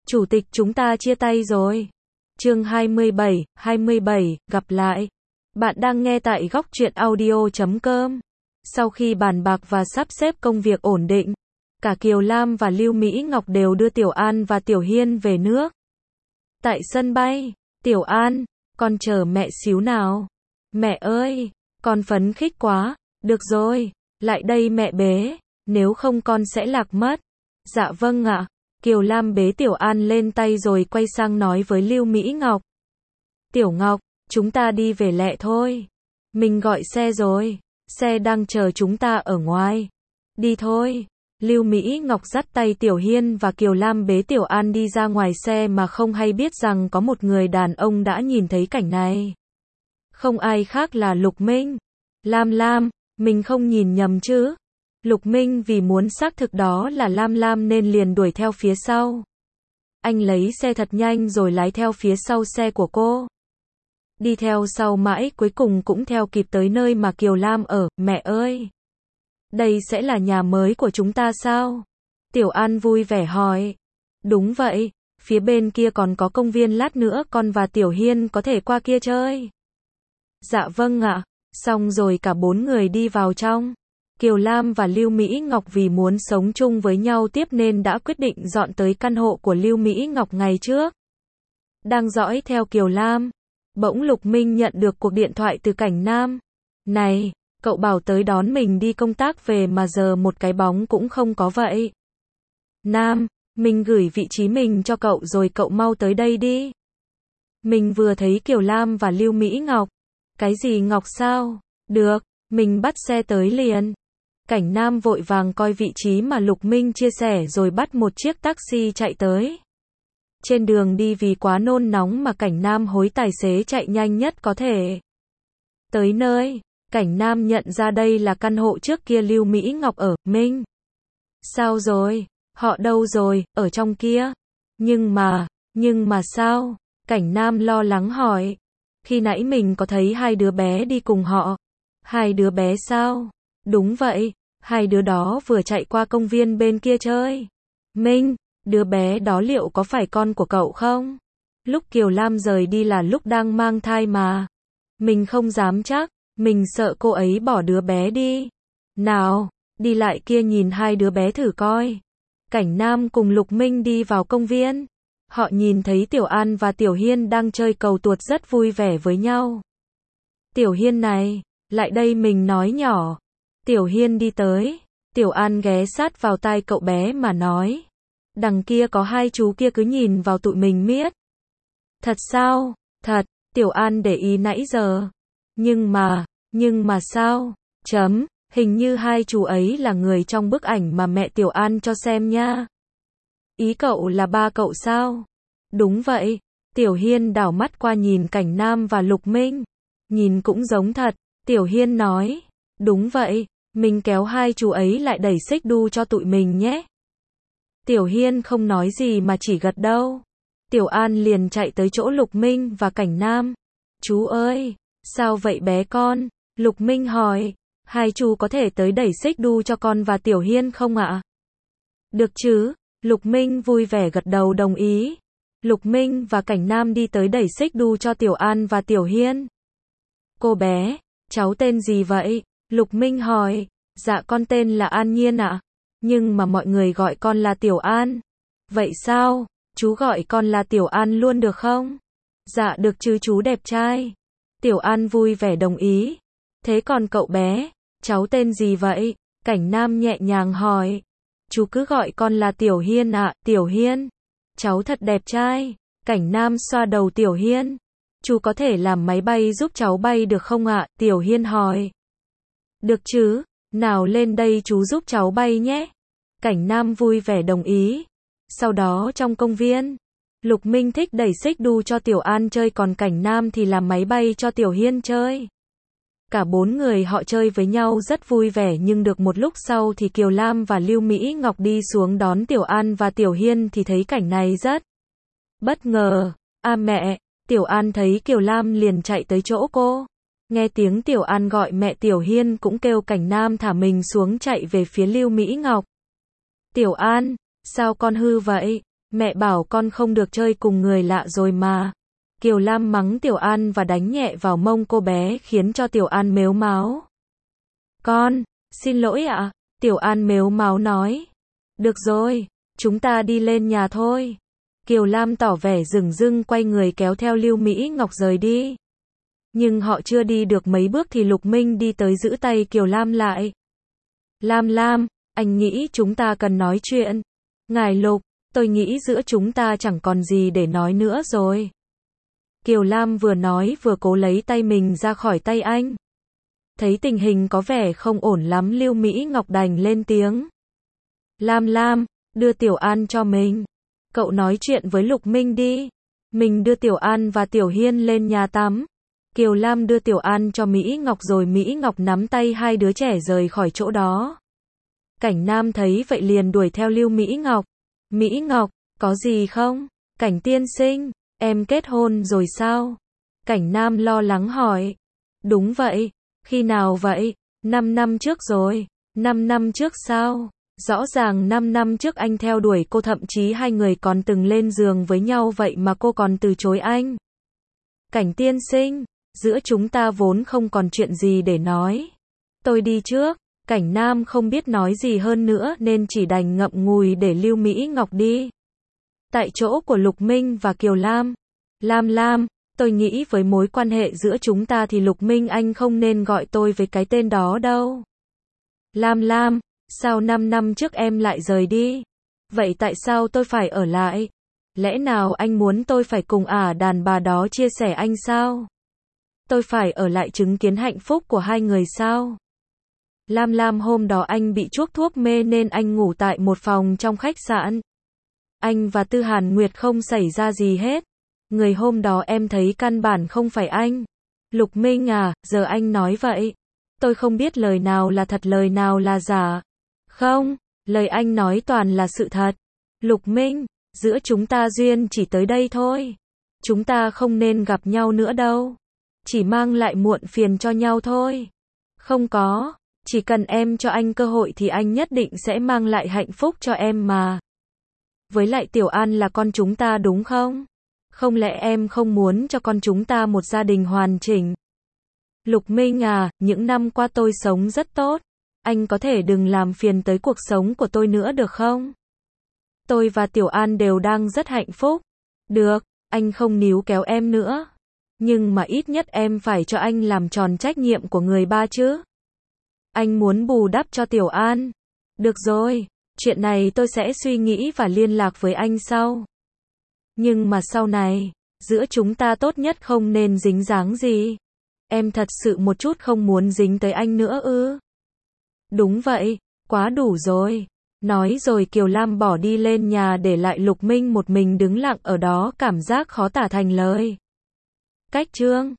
Chủ tịch chúng ta chia tay rồi. Chương 27, gặp lại. Bạn đang nghe tại góc truyện audio.com. Sau khi bàn bạc và sắp xếp công việc ổn định, cả Kiều Lam và Lưu Mỹ Ngọc đều đưa Tiểu An và Tiểu Hiên về nước. Tại sân bay, Tiểu An, con chờ mẹ xíu nào. Mẹ ơi, con phấn khích quá. Được rồi, lại đây mẹ bế, nếu không con sẽ lạc mất. Dạ vâng ạ. Kiều Lam bế Tiểu An lên tay rồi quay sang nói với Lưu Mỹ Ngọc. Tiểu Ngọc, chúng ta đi về lẹ thôi. Mình gọi xe rồi, xe đang chờ chúng ta ở ngoài. Đi thôi. Lưu Mỹ Ngọc dắt tay Tiểu Hiên và Kiều Lam bế Tiểu An đi ra ngoài xe mà không hay biết rằng có một người đàn ông đã nhìn thấy cảnh này. Không ai khác là Lục Minh. Lam, mình không nhìn nhầm chứ? Lục Minh vì muốn xác thực đó là Lam nên liền đuổi theo phía sau. Anh lấy xe thật nhanh rồi lái theo phía sau xe của cô. Đi theo sau mãi cuối cùng cũng theo kịp tới nơi mà Kiều Lam ở. Mẹ ơi! Đây sẽ là nhà mới của chúng ta sao? Tiểu An vui vẻ hỏi. Đúng vậy, phía bên kia còn có công viên, lát nữa con và Tiểu Hiên có thể qua kia chơi. Dạ vâng ạ. Xong rồi cả bốn người đi vào trong. Kiều Lam và Lưu Mỹ Ngọc vì muốn sống chung với nhau tiếp nên đã quyết định dọn tới căn hộ của Lưu Mỹ Ngọc ngày trước. Đang dõi theo Kiều Lam, bỗng Lục Minh nhận được cuộc điện thoại từ Cảnh Nam. Này, cậu bảo tới đón mình đi công tác về mà giờ một cái bóng cũng không có vậy. Nam, mình gửi vị trí mình cho cậu rồi cậu mau tới đây đi. Mình vừa thấy Kiều Lam và Lưu Mỹ Ngọc. Cái gì Ngọc sao? Được, mình bắt xe tới liền. Cảnh Nam vội vàng coi vị trí mà Lục Minh chia sẻ rồi bắt một chiếc taxi chạy tới. Trên đường đi vì quá nôn nóng mà Cảnh Nam hối tài xế chạy nhanh nhất có thể. Tới nơi, Cảnh Nam nhận ra đây là căn hộ trước kia Lưu Mỹ Ngọc ở. Minh, sao rồi? Họ đâu rồi? Ở trong kia. Nhưng mà sao? Cảnh Nam lo lắng hỏi. Khi nãy mình có thấy hai đứa bé đi cùng họ. Hai đứa bé sao? Đúng vậy, hai đứa đó vừa chạy qua công viên bên kia chơi. Minh, đứa bé đó liệu có phải con của cậu không? Lúc Kiều Lam rời đi là lúc đang mang thai mà. Mình không dám chắc, mình sợ cô ấy bỏ đứa bé đi. Nào, đi lại kia nhìn hai đứa bé thử coi. Cảnh Nam cùng Lục Minh đi vào công viên. Họ nhìn thấy Tiểu An và Tiểu Hiên đang chơi cầu tuột rất vui vẻ với nhau. Tiểu Hiên này, lại đây mình nói nhỏ. Tiểu Hiên đi tới. Tiểu An ghé sát vào tai cậu bé mà nói. Đằng kia có hai chú kia cứ nhìn vào tụi mình miết. Thật sao? Thật, Tiểu An để ý nãy giờ. Nhưng mà sao? Hình như hai chú ấy là người trong bức ảnh mà mẹ Tiểu An cho xem nha. Ý cậu là ba cậu sao? Đúng vậy. Tiểu Hiên đảo mắt qua nhìn Cảnh Nam và Lục Minh. Nhìn cũng giống thật. Tiểu Hiên nói. Đúng vậy, mình kéo hai chú ấy lại đẩy xích đu cho tụi mình nhé. Tiểu Hiên không nói gì mà chỉ gật đầu. Tiểu An liền chạy tới chỗ Lục Minh và Cảnh Nam. Chú ơi, sao vậy bé con? Lục Minh hỏi. Hai chú có thể tới đẩy xích đu cho con và Tiểu Hiên không ạ? Được chứ? Lục Minh vui vẻ gật đầu đồng ý. Lục Minh và Cảnh Nam đi tới đẩy xích đu cho Tiểu An và Tiểu Hiên. Cô bé, cháu tên gì vậy? Lục Minh hỏi. Dạ con tên là An Nhiên ạ. Nhưng mà mọi người gọi con là Tiểu An. Vậy sao? Chú gọi con là Tiểu An luôn được không? Dạ được chứ chú đẹp trai. Tiểu An vui vẻ đồng ý. Thế còn cậu bé, cháu tên gì vậy? Cảnh Nam nhẹ nhàng hỏi. Chú cứ gọi con là Tiểu Hiên ạ. Tiểu Hiên, cháu thật đẹp trai. Cảnh Nam xoa đầu Tiểu Hiên. Chú có thể làm máy bay giúp cháu bay được không ạ? Tiểu Hiên hỏi. Được chứ, nào lên đây chú giúp cháu bay nhé. Cảnh Nam vui vẻ đồng ý. Sau đó trong công viên, Lục Minh thích đẩy xích đu cho Tiểu An chơi còn Cảnh Nam thì làm máy bay cho Tiểu Hiên chơi. Cả bốn người họ chơi với nhau rất vui vẻ nhưng được một lúc sau thì Kiều Lam và Lưu Mỹ Ngọc đi xuống đón Tiểu An và Tiểu Hiên thì thấy cảnh này rất bất ngờ. À mẹ, Tiểu An thấy Kiều Lam liền chạy tới chỗ cô. Nghe tiếng Tiểu An gọi mẹ, Tiểu Hiên cũng kêu Cảnh Nam thả mình xuống chạy về phía Lưu Mỹ Ngọc. Tiểu An, sao con hư vậy? Mẹ bảo con không được chơi cùng người lạ rồi mà. Kiều Lam mắng Tiểu An và đánh nhẹ vào mông cô bé khiến cho Tiểu An mếu máo. Con, xin lỗi ạ. Tiểu An mếu máo nói. Được rồi, chúng ta đi lên nhà thôi. Kiều Lam tỏ vẻ dửng dưng quay người kéo theo Lưu Mỹ Ngọc rời đi. Nhưng họ chưa đi được mấy bước thì Lục Minh đi tới giữ tay Kiều Lam lại. Lam, anh nghĩ chúng ta cần nói chuyện. Ngài Lục, tôi nghĩ giữa chúng ta chẳng còn gì để nói nữa rồi. Kiều Lam vừa nói vừa cố lấy tay mình ra khỏi tay anh. Thấy tình hình có vẻ không ổn lắm, Lưu Mỹ Ngọc đành lên tiếng. Lam, đưa Tiểu An cho mình. Cậu nói chuyện với Lục Minh đi. Mình đưa Tiểu An và Tiểu Hiên lên nhà tắm. Kiều Lam đưa Tiểu An cho Mỹ Ngọc rồi Mỹ Ngọc nắm tay hai đứa trẻ rời khỏi chỗ đó. Cảnh Nam thấy vậy liền đuổi theo Lưu Mỹ Ngọc. Mỹ Ngọc, có gì không? Cảnh tiên sinh, em kết hôn rồi sao? Cảnh Nam lo lắng hỏi. Đúng vậy. Khi nào vậy? 5 năm trước rồi. 5 năm trước sao? Rõ ràng 5 năm trước anh theo đuổi cô, thậm chí hai người còn từng lên giường với nhau, vậy mà cô còn từ chối anh. Cảnh tiên sinh, giữa chúng ta vốn không còn chuyện gì để nói. Tôi đi trước. Cảnh Nam không biết nói gì hơn nữa nên chỉ đành ngậm ngùi để Lưu Mỹ Ngọc đi. Tại chỗ của Lục Minh và Kiều Lam. Lam, tôi nghĩ với mối quan hệ giữa chúng ta thì Lục Minh anh không nên gọi tôi với cái tên đó đâu. Lam, sao 5 năm trước em lại rời đi? Vậy tại sao tôi phải ở lại? Lẽ nào anh muốn tôi phải cùng đàn bà đó chia sẻ anh sao? Tôi phải ở lại chứng kiến hạnh phúc của hai người sao? Lam, hôm đó anh bị chuốc thuốc mê nên anh ngủ tại một phòng trong khách sạn. Anh và Tư Hàn Nguyệt không xảy ra gì hết. Người hôm đó em thấy căn bản không phải anh. Lục Minh giờ anh nói vậy. Tôi không biết lời nào là thật lời nào là giả. Không, lời anh nói toàn là sự thật. Lục Minh, giữa chúng ta duyên chỉ tới đây thôi. Chúng ta không nên gặp nhau nữa đâu. Chỉ mang lại muộn phiền cho nhau thôi. Không có, chỉ cần em cho anh cơ hội thì anh nhất định sẽ mang lại hạnh phúc cho em mà. Với lại Tiểu An là con chúng ta đúng không? Không lẽ em không muốn cho con chúng ta một gia đình hoàn chỉnh? Lục Minh những năm qua tôi sống rất tốt. Anh có thể đừng làm phiền tới cuộc sống của tôi nữa được không? Tôi và Tiểu An đều đang rất hạnh phúc. Được, anh không níu kéo em nữa. Nhưng mà ít nhất em phải cho anh làm tròn trách nhiệm của người ba chứ. Anh muốn bù đắp cho Tiểu An. Được rồi, chuyện này tôi sẽ suy nghĩ và liên lạc với anh sau. Nhưng mà sau này, giữa chúng ta tốt nhất không nên dính dáng gì. Em thật sự một chút không muốn dính tới anh nữa ư? Đúng vậy, quá đủ rồi. Nói rồi Kiều Lam bỏ đi lên nhà để lại Lục Minh một mình đứng lặng ở đó, cảm giác khó tả thành lời. Cách chương